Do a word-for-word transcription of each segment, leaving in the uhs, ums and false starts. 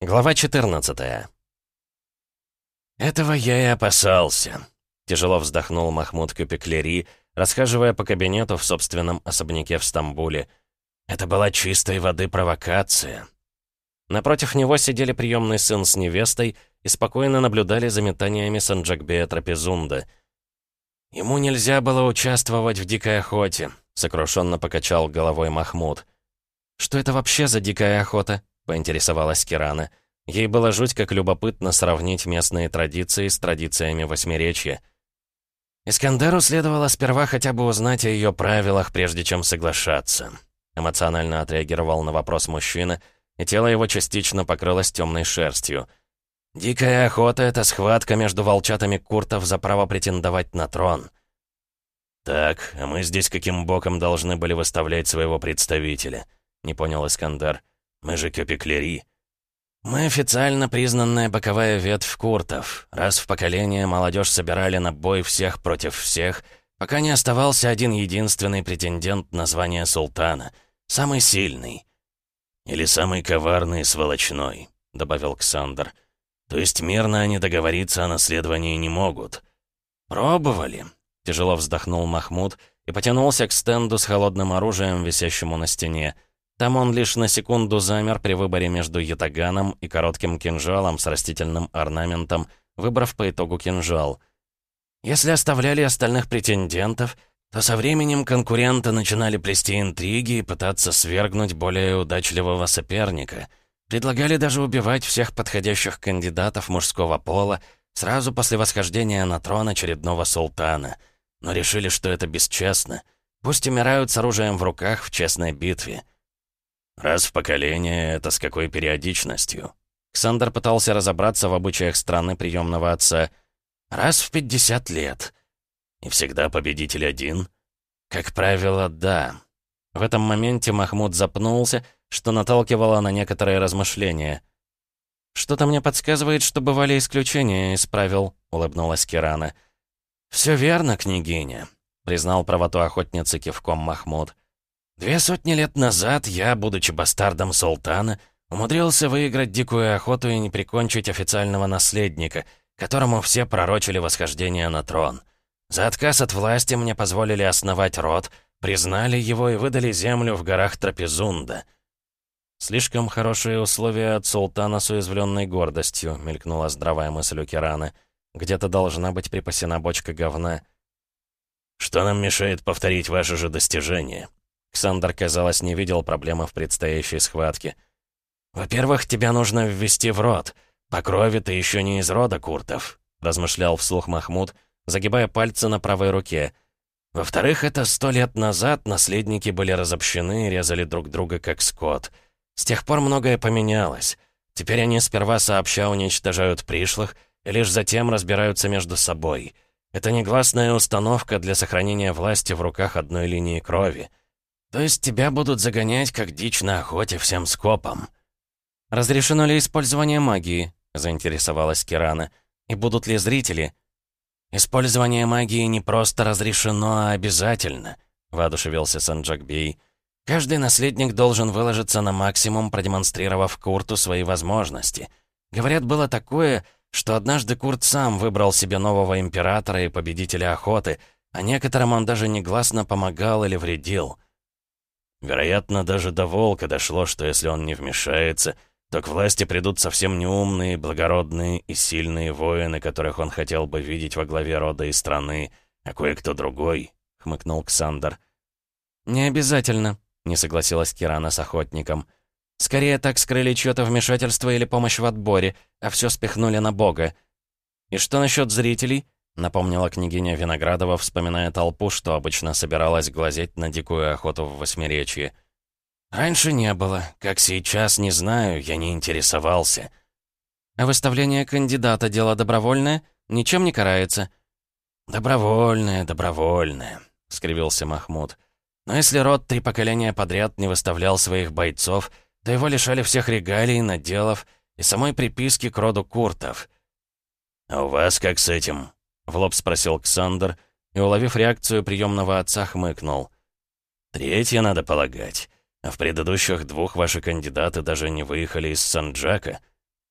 Глава четырнадцатая. «Этого я и опасался», — тяжело вздохнул Махмуд Кюпеклери, расхаживая по кабинету в собственном особняке в Стамбуле. «Это была чистой воды провокация». Напротив него сидели приемный сын с невестой и спокойно наблюдали за метаниями Санджакбея Трапезунда. «Ему нельзя было участвовать в дикой охоте», — сокрушенно покачал головой Махмуд. «Что это вообще за дикая охота?» — поинтересовалась Кирана. Ей было жуть как любопытно сравнить местные традиции с традициями Восьмеречья. «Искандеру следовало сперва хотя бы узнать о ее правилах, прежде чем соглашаться», — эмоционально отреагировал на вопрос мужчина, и тело его частично покрылось темной шерстью. «Дикая охота — это схватка между волчатами куртов за право претендовать на трон». «Так, а мы здесь каким боком должны были выставлять своего представителя?» — не понял Искандер. «Мы же Кюпеклери». «Мы официально признанная боковая ветвь куртов. Раз в поколение молодежь собирали на бой всех против всех, пока не оставался один единственный претендент на звание султана. Самый сильный». «Или самый коварный и сволочной», — добавил Ксандр. «То есть мирно они договориться о наследовании не могут». «Пробовали», — тяжело вздохнул Махмуд и потянулся к стенду с холодным оружием, висящему на стене. Там он лишь на секунду замер при выборе между ятаганом и коротким кинжалом с растительным орнаментом, выбрав по итогу кинжал. Если оставляли остальных претендентов, то со временем конкуренты начинали плести интриги и пытаться свергнуть более удачливого соперника. Предлагали даже убивать всех подходящих кандидатов мужского пола сразу после восхождения на трон очередного султана. Но решили, что это бесчестно. Пусть умирают с оружием в руках в честной битве. «Раз в поколение — это с какой периодичностью?» Ксандр пытался разобраться в обычаях страны приемного отца. «Раз в пятьдесят лет». «И всегда победитель один?» «Как правило, да». В этом моменте Махмуд запнулся, что наталкивало на некоторые размышления. «Что-то мне подсказывает, что бывали исключения из правил», — улыбнулась Кирана. «Все верно, княгиня», — признал правоту охотницы кивком Махмуд. «Две сотни лет назад я, будучи бастардом султана, умудрился выиграть дикую охоту и не прикончить официального наследника, которому все пророчили восхождение на трон. За отказ от власти мне позволили основать род, признали его и выдали землю в горах Трапезунда». «Слишком хорошие условия от султана с уязвленной гордостью», — мелькнула здравая мысль у Кираны. «Где-то должна быть припасена бочка говна». «Что нам мешает повторить ваши же достижения?» Ксандр, казалось, не видел проблемы в предстоящей схватке. «Во-первых, тебя нужно ввести в род. По крови ты еще не из рода куртов», — размышлял вслух Махмуд, загибая пальцы на правой руке. «Во-вторых, это сто лет назад наследники были разобщены и резали друг друга как скот. С тех пор многое поменялось. Теперь они сперва сообща уничтожают пришлых и лишь затем разбираются между собой. Это негласная установка для сохранения власти в руках одной линии крови. То есть тебя будут загонять, как дичь на охоте, всем скопом». «Разрешено ли использование магии?» — заинтересовалась Кирана. «И будут ли зрители?» «Использование магии не просто разрешено, а обязательно», — воодушевился Санджакбей. «Каждый наследник должен выложиться на максимум, продемонстрировав Курту свои возможности. Говорят, было такое, что однажды Курт сам выбрал себе нового императора и победителя охоты, а некоторым он даже негласно помогал или вредил». «Вероятно, даже до волка дошло, что если он не вмешается, то к власти придут совсем неумные, благородные и сильные воины, которых он хотел бы видеть во главе рода и страны, а кое-кто другой», — хмыкнул Ксандр. «Не обязательно», — не согласилась Кирана с охотником. «Скорее так скрыли чьё-то вмешательство или помощь в отборе, а все спихнули на бога. И что насчет зрителей?» — напомнила княгиня Виноградова, вспоминая толпу, что обычно собиралась глазеть на дикую охоту в Восьмеречье. «Раньше не было. Как сейчас, не знаю, я не интересовался». «А выставление кандидата — дело добровольное? Ничем не карается?» «Добровольное, добровольное», — скривился Махмуд. «Но если род три поколения подряд не выставлял своих бойцов, то его лишали всех регалий, наделов и самой приписки к роду куртов». «А у вас как с этим?» — в лоб спросил Ксандр, и, уловив реакцию приемного отца, хмыкнул. «Третье, надо полагать. А в предыдущих двух ваши кандидаты даже не выехали из Санджака.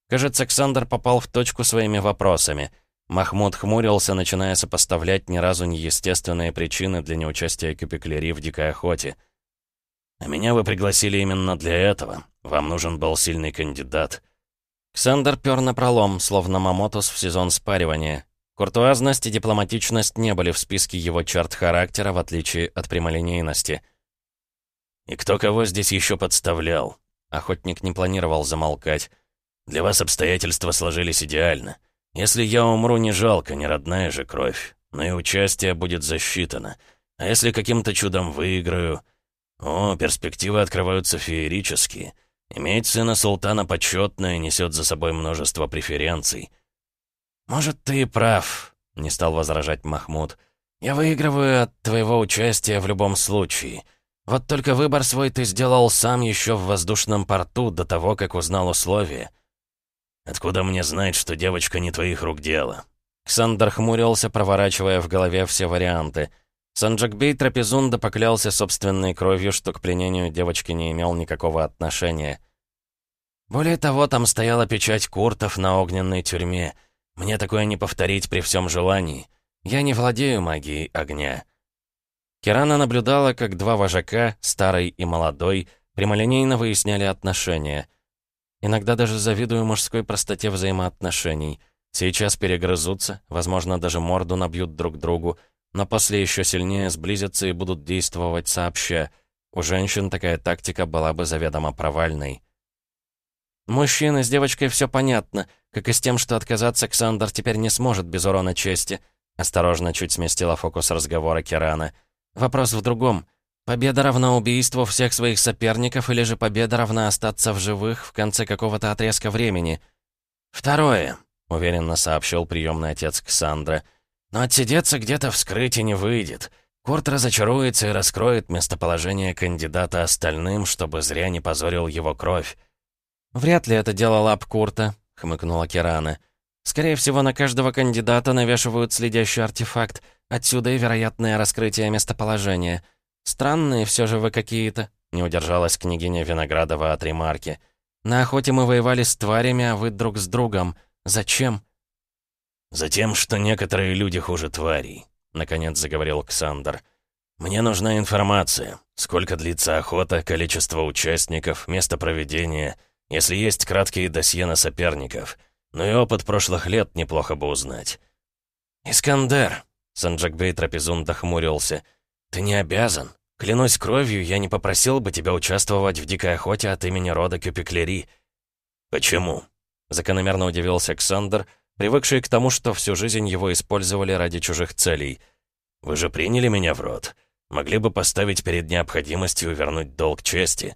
Кажется, Ксандр попал в точку своими вопросами. Махмуд хмурился, начиная сопоставлять ни разу неестественные причины для неучастия Кюпеклери в дикой охоте. «А меня вы пригласили именно для этого. Вам нужен был сильный кандидат». Ксандр пёр напролом, словно Мамотус в сезон спаривания. Куртуазность и дипломатичность не были в списке его черт характера, в отличие от прямолинейности. «И кто кого здесь еще подставлял?» Охотник не планировал замолкать. «Для вас обстоятельства сложились идеально. Если я умру, не жалко, не родная же кровь. Но и участие будет засчитано. А если каким-то чудом выиграю... О, перспективы открываются феерические. Иметь сына султана почетное несет за собой множество преференций». «Может, ты и прав», — не стал возражать Махмуд. «Я выигрываю от твоего участия в любом случае. Вот только выбор свой ты сделал сам еще в воздушном порту, до того, как узнал условия». «Откуда мне знать, что девочка не твоих рук дело?» Ксандр хмурился, проворачивая в голове все варианты. Санджакбей Трапезунда поклялся собственной кровью, что к пленению девочки не имел никакого отношения. «Более того, там стояла печать куртов на огненной тюрьме. Мне такое не повторить при всем желании. Я не владею магией огня». Кирана наблюдала, как два вожака, старый и молодой, прямолинейно выясняли отношения. Иногда даже завидую мужской простоте взаимоотношений. Сейчас перегрызутся, возможно, даже морду набьют друг другу, но после еще сильнее сблизятся и будут действовать сообща. У женщин такая тактика была бы заведомо провальной. Мужчины, с девочкой все понятно, как и с тем, что отказаться Ксандр теперь не сможет без урона чести. Осторожно чуть сместила фокус разговора Кирана. Вопрос в другом. Победа равна убийству всех своих соперников или же победа равна остаться в живых в конце какого-то отрезка времени? Второе, уверенно сообщил приемный отец Ксандра. Но отсидеться где-то в скрытии не выйдет. Курт разочаруется и раскроет местоположение кандидата остальным, чтобы зря не позорил его кровь. «Вряд ли это дело лап Курта», — хмыкнула Кирана. «Скорее всего, на каждого кандидата навешивают следящий артефакт. Отсюда и вероятное раскрытие местоположения. Странные все же вы какие-то», — не удержалась княгиня Виноградова от ремарки. «На охоте мы воевали с тварями, а вы друг с другом. Зачем?» «Затем, что некоторые люди хуже тварей», — наконец заговорил Ксандр. «Мне нужна информация. Сколько длится охота, количество участников, место проведения, если есть краткие досье на соперников. Ну и опыт прошлых лет неплохо бы узнать». «Искандер», — Санджакбей Трапезунда хмурился, — «ты не обязан. Клянусь кровью, я не попросил бы тебя участвовать в дикой охоте от имени рода Кюпеклери». «Почему?» — закономерно удивился Ксандр, привыкший к тому, что всю жизнь его использовали ради чужих целей. «Вы же приняли меня в рот. Могли бы поставить перед необходимостью вернуть долг чести».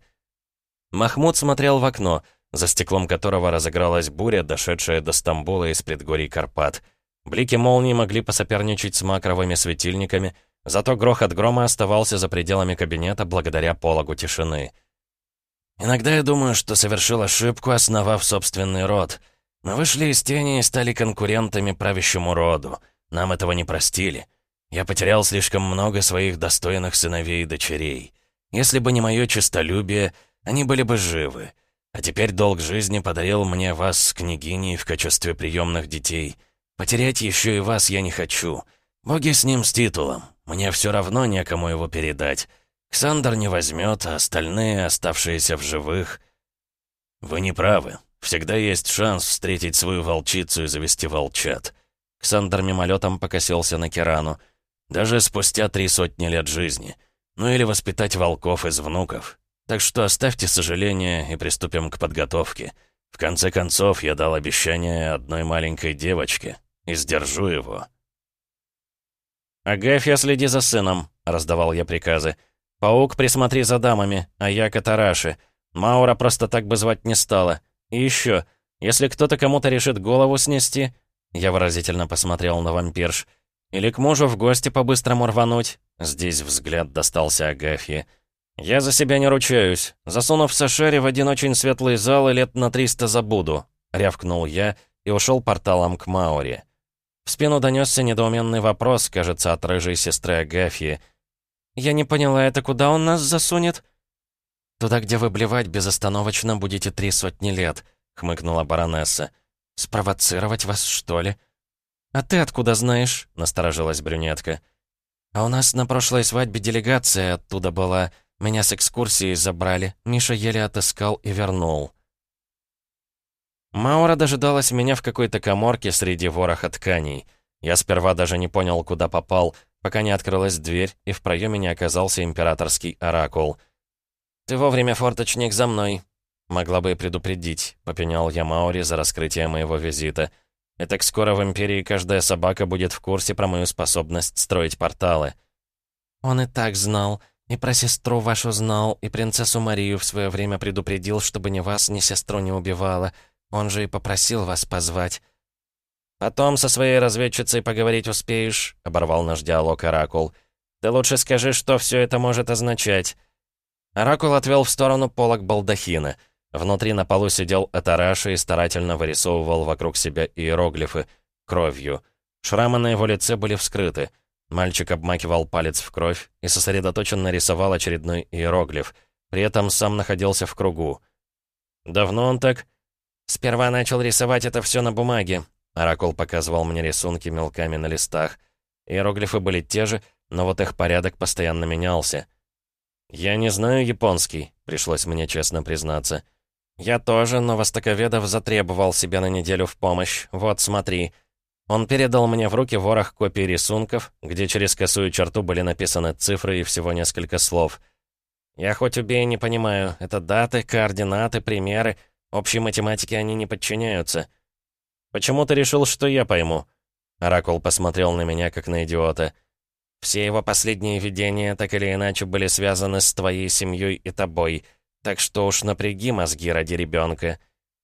Махмуд смотрел в окно, за стеклом которого разыгралась буря, дошедшая до Стамбула из предгорий Карпат. Блики молний могли посоперничать с макровыми светильниками, зато грохот грома оставался за пределами кабинета благодаря пологу тишины. «Иногда я думаю, что совершил ошибку, основав собственный род. Мы вышли из тени и стали конкурентами правящему роду. Нам этого не простили. Я потерял слишком много своих достойных сыновей и дочерей. Если бы не мое честолюбие, они были бы живы. А теперь долг жизни подарил мне вас с княгиней в качестве приемных детей. Потерять еще и вас я не хочу. Боги с ним с титулом. Мне все равно некому его передать. Ксандр не возьмет, а остальные, оставшиеся в живых...» «Вы не правы. Всегда есть шанс встретить свою волчицу и завести волчат». Ксандр мимолетом покосился на Кирану. «Даже спустя три сотни лет жизни. Ну или воспитать волков из внуков. Так что оставьте сожаления и приступим к подготовке. В конце концов, я дал обещание одной маленькой девочке. И сдержу его». «Агафья, следи за сыном», — раздавал я приказы. «Паук, присмотри за дамами, а я Катараши. Маура просто так бы звать не стала. И еще, если кто-то кому-то решит голову снести...» Я выразительно посмотрел на вампирш. «Или к мужу в гости по-быстрому рвануть...» Здесь взгляд достался Агафье. «Я за себя не ручаюсь. Засунув Сашери в один очень светлый зал и лет на триста забуду», — рявкнул я и ушел порталом к Мауре. В спину донесся недоуменный вопрос, кажется, от рыжей сестры Агафьи. «Я не поняла, это куда он нас засунет?» «Туда, где вы блевать безостановочно будете три сотни лет», — хмыкнула баронесса. «Спровоцировать вас, что ли?» «А ты откуда знаешь?» — насторожилась брюнетка. «А у нас на прошлой свадьбе делегация оттуда была. Меня с экскурсии забрали. Миша еле отыскал и вернул». Маура дожидалась меня в какой-то каморке среди вороха тканей. Я сперва даже не понял, куда попал, пока не открылась дверь, и в проеме не оказался императорский оракул. «Ты вовремя, форточник, за мной!» «Могла бы и предупредить», — попенял я Мауре за раскрытие моего визита. «И так скоро в Империи каждая собака будет в курсе про мою способность строить порталы». «Он и так знал, и про сестру вашу знал, и принцессу Марию в свое время предупредил, чтобы ни вас, ни сестру не убивала. Он же и попросил вас позвать». «Потом со своей разведчицей поговорить успеешь», — оборвал наш диалог Оракул. «Ты лучше скажи, что все это может означать». Оракул отвел в сторону полог балдахина. Внутри на полу сидел Атараши и старательно вырисовывал вокруг себя иероглифы кровью. Шрамы на его лице были вскрыты. Мальчик обмакивал палец в кровь и сосредоточенно рисовал очередной иероглиф. При этом сам находился в кругу. «Давно он так?» «Сперва начал рисовать это все на бумаге». Оракул показывал мне рисунки мелками на листах. Иероглифы были те же, но вот их порядок постоянно менялся. «Я не знаю японский», — пришлось мне честно признаться. «Я тоже, но Востоковедов затребовал себя на неделю в помощь. Вот, смотри». Он передал мне в руки ворох копий рисунков, где через косую черту были написаны цифры и всего несколько слов. «Я хоть убей, не понимаю. Это даты, координаты, примеры. Общей математике они не подчиняются». «Почему ты решил, что я пойму?» Оракул посмотрел на меня, как на идиота. «Все его последние видения так или иначе были связаны с твоей семьей и тобой, так что уж напряги мозги ради ребенка».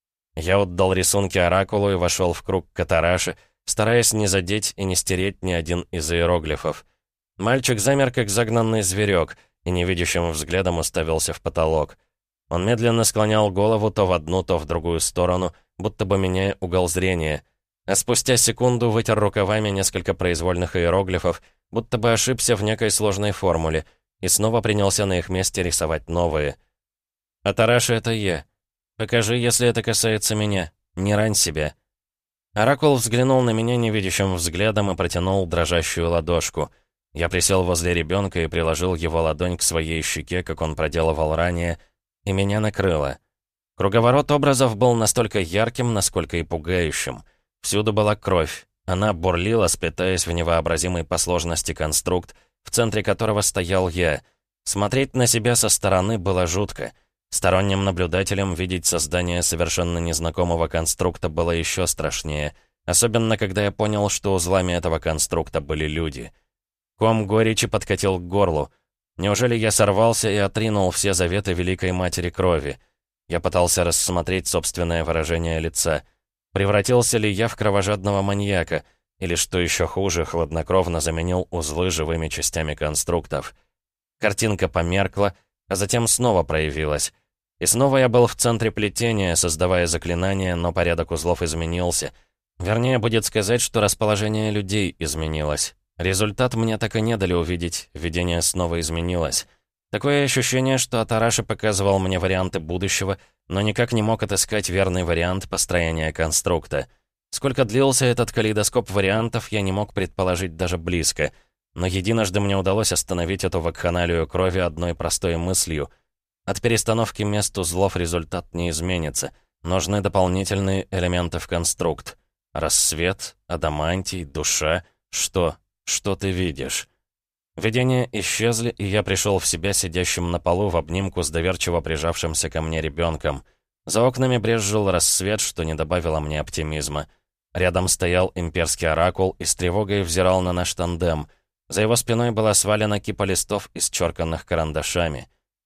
Я отдал рисунки Оракулу и вошел в круг Катараши, стараясь не задеть и не стереть ни один из иероглифов. Мальчик замер, как загнанный зверек, и невидящим взглядом уставился в потолок. Он медленно склонял голову то в одну, то в другую сторону, будто бы меняя угол зрения. А спустя секунду вытер рукавами несколько произвольных иероглифов, будто бы ошибся в некой сложной формуле, и снова принялся на их месте рисовать новые. «Атараши — это я. Покажи, если это касается меня. Не рань себя». Оракул взглянул на меня невидящим взглядом и протянул дрожащую ладошку. Я присел возле ребенка и приложил его ладонь к своей щеке, как он проделывал ранее, и меня накрыло. Круговорот образов был настолько ярким, насколько и пугающим. Всюду была кровь. Она бурлила, сплетаясь в невообразимый по сложности конструкт, в центре которого стоял я. Смотреть на себя со стороны было жутко. Сторонним наблюдателям видеть создание совершенно незнакомого конструкта было еще страшнее, особенно когда я понял, что узлами этого конструкта были люди. Ком горечи подкатил к горлу. Неужели я сорвался и отринул все заветы Великой Матери Крови? Я пытался рассмотреть собственное выражение лица. Превратился ли я в кровожадного маньяка? Или, что еще хуже, хладнокровно заменил узлы живыми частями конструктов? Картинка померкла, а затем снова проявилась. И снова я был в центре плетения, создавая заклинания, но порядок узлов изменился. Вернее, будет сказать, что расположение людей изменилось. Результат мне так и не дали увидеть, видение снова изменилось. Такое ощущение, что Атараши показывал мне варианты будущего, но никак не мог отыскать верный вариант построения конструкта. Сколько длился этот калейдоскоп вариантов, я не мог предположить даже близко. Но единожды мне удалось остановить эту вакханалию крови одной простой мыслью. От перестановки мест узлов результат не изменится. Нужны дополнительные элементы в конструкт. Рассвет, адамантий, душа. Что? Что ты видишь? Видения исчезли, и я пришел в себя сидящим на полу в обнимку с доверчиво прижавшимся ко мне ребенком. За окнами брезжил рассвет, что не добавило мне оптимизма. Рядом стоял имперский оракул и с тревогой взирал на наш тандем. За его спиной была свалена кипа листов, исчерканных карандашами.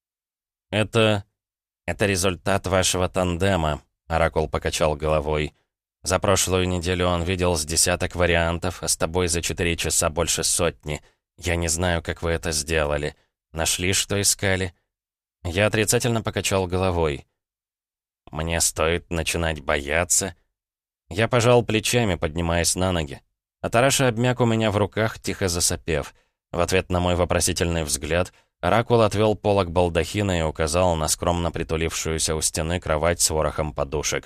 «Это... это результат вашего тандема», — оракул покачал головой. «За прошлую неделю он видел с десяток вариантов, а с тобой за четыре часа больше сотни. Я не знаю, как вы это сделали. Нашли, что искали?» Я отрицательно покачал головой. «Мне стоит начинать бояться?» Я пожал плечами, поднимаясь на ноги. Атараши обмяк у меня в руках, тихо засопев. В ответ на мой вопросительный взгляд, оракул отвел полог балдахина и указал на скромно притулившуюся у стены кровать с ворохом подушек.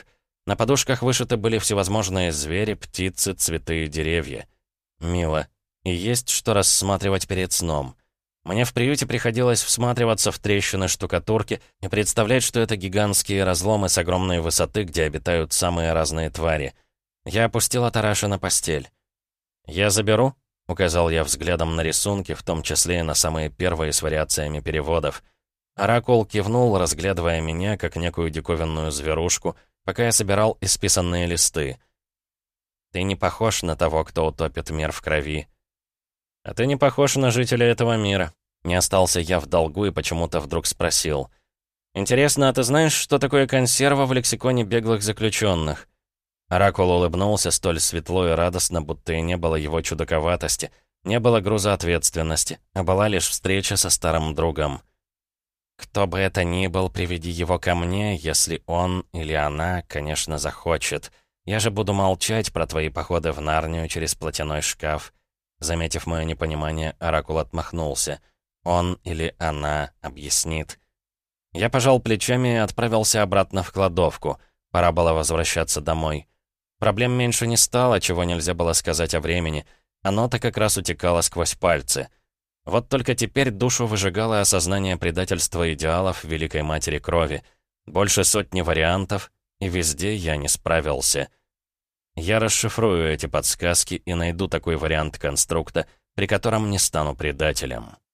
На подушках вышиты были всевозможные звери, птицы, цветы и деревья. Мило. И есть что рассматривать перед сном. Мне в приюте приходилось всматриваться в трещины штукатурки и представлять, что это гигантские разломы с огромной высоты, где обитают самые разные твари. Я опустил Атараша на постель. «Я заберу?» — указал я взглядом на рисунки, в том числе и на самые первые с вариациями переводов. Оракул кивнул, разглядывая меня, как некую диковинную зверушку, пока я собирал исписанные листы. «Ты не похож на того, кто утопит мир в крови. А ты не похож на жителя этого мира». Не остался я в долгу и почему-то вдруг спросил. «Интересно, а ты знаешь, что такое консерва в лексиконе беглых заключенных?» Оракул улыбнулся столь светло и радостно, будто и не было его чудаковатости, не было груза ответственности, а была лишь встреча со старым другом. «Кто бы это ни был, приведи его ко мне, если он или она, конечно, захочет. Я же буду молчать про твои походы в Нарнию через платяной шкаф». Заметив мое непонимание, Оракул отмахнулся. «Он или она объяснит». Я пожал плечами и отправился обратно в кладовку. Пора было возвращаться домой. Проблем меньше не стало, чего нельзя было сказать о времени. Оно-то как раз утекало сквозь пальцы. Вот только теперь душу выжигало осознание предательства идеалов Великой Матери Крови. Больше сотни вариантов, и везде я не справился. Я расшифрую эти подсказки и найду такой вариант конструкта, при котором не стану предателем.